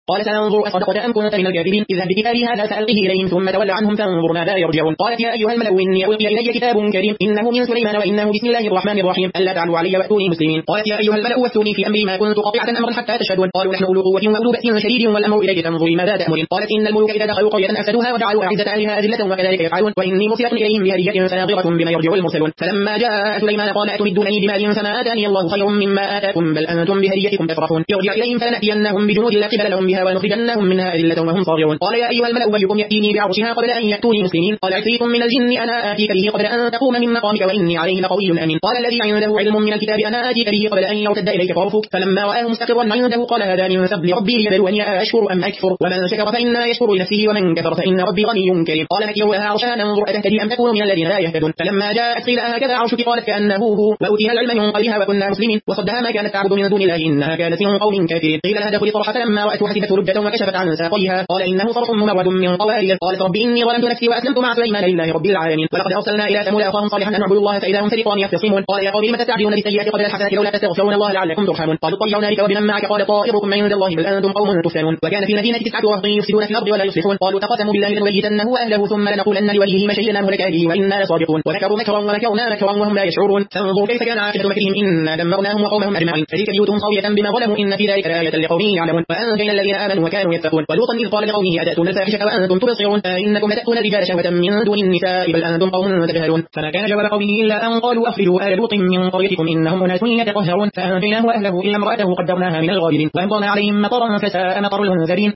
قال سأنظر أصدقت أم كنت من الكاذبين اذهب بكتابي هذا فألقه إليهم ثم تول عنهم فانظر ماذا يرجعون. قالت يا أيها الملأ إني ألقي إلي كتاب كريم إنه من سليمان وإنه بسم الله الرحمن الرحيم ألا تعلوا علي وأتوني مسلمين. قالت يا أيها الملأ وافتوني في أمري ما كنت قاطعة أمرا حتى تشهدون. قالوا نحن أولو قوة وأولو بأس شديد والأمر إليك فانظري ماذا تأمرين. قالت إن الملوك إذا دخلوا قرية أفسدوها وجعلوا أعزة أهلها أذلة وكذلك يفعلون وإني مرسلة إليهم بهدية فناظرة بما يرجع المرسلون. فلما جاء سليمان قال أتمدونني بمال فما آتاني الله خير مما آتاكم بل أنتم بهديتكم تفرحون. ارجع إليهم فلنأتينهم بجنود لا قبل لهم بها ونخرجنهم منها أذلة وهم صاغرون. قال يا أيها الملأ أيكم يأتيني بعرشها قبل أن يأتوني مسلمين. قال عفريت من الجن أنا آتيك به قبل أن تقوم من مقامك وإني عليه لقوي أمين. قال الذي عنده علم من الكتاب أنا آتيك به قبل أن يرتد إليك طرفك. فلما رآه مستقرا عنده قال هذا من فضل ربي ليبلوني أشكر أم أكفر ومن شكر فإنما يشكر لنفسه ومن كفر فإن ربي غني كريم. قال نكروا لها عرشها ننظر أتهتدي أم تكون من الذين لا يهتدون. فلما جاءت قيل هكذا عرشك قالت كأنه هو وأوتينا العلم من قبلها وكنا مسلمين وصدها ما كانت تعبد من دون الله إنها كانت من قوم كافرين. قيل لها دخلي صرحة فلما رأته حسبته لجة وكشفت عن ساقيها قال إنه صرح ممرد من قوارير. قالت ربي إني ظلمت نفسي وأسلمت مع سليمان لله رب العالمين. ولقد أرسلنا إلى ثمود أخاهم صالحا أن اعبدوا الله فإذا هم فريقان يختصمون. قال يا قوم لم تستعجلون بالسيئات قبل الحسنات لولا تستغفرون الله لعلكم ترحمون. قالوا طيرنا بك وبمن معك قال طائركم عند الله بل أنتم قوم تفتنون. وكان في المدينة 9 رهط يفسدون في الأرض ولا يصلحون. قالوا تقاسموا بالله لنبيتنه وأهله ثم لنقولن لوليه ما شهدنا مهلك أهله وإنا لصادقون. ومكروا مكرا ومكرنا مكرا وهم لا يشعرون. فانظروا كيف كان عاقبة مكرهم إنا دمرناهم وقومهم أجمعين. فتلك بيوتهم خاوية بما ظلموا إن في ذلك لآية لقوم يعلمون. وأنجينا الذين آمنوا وكانوا يتقون. ولوطا إذ قال لقومه أتأتون الفاحشة وأنتم تبصرون إنكم لتأتون الرجال شهوة من دون النساء بل أنتم قوم تجهلون. فما كان جواب قومه إلا أن قالوا أخرجوا آل لوط من قريتكم إنهم أناس يتطهرون. فأنجيناه وأهله إلا امرأته قدرناها من الغابرين وأمطرنا عليهم مطرا فساء مطر المنذرين.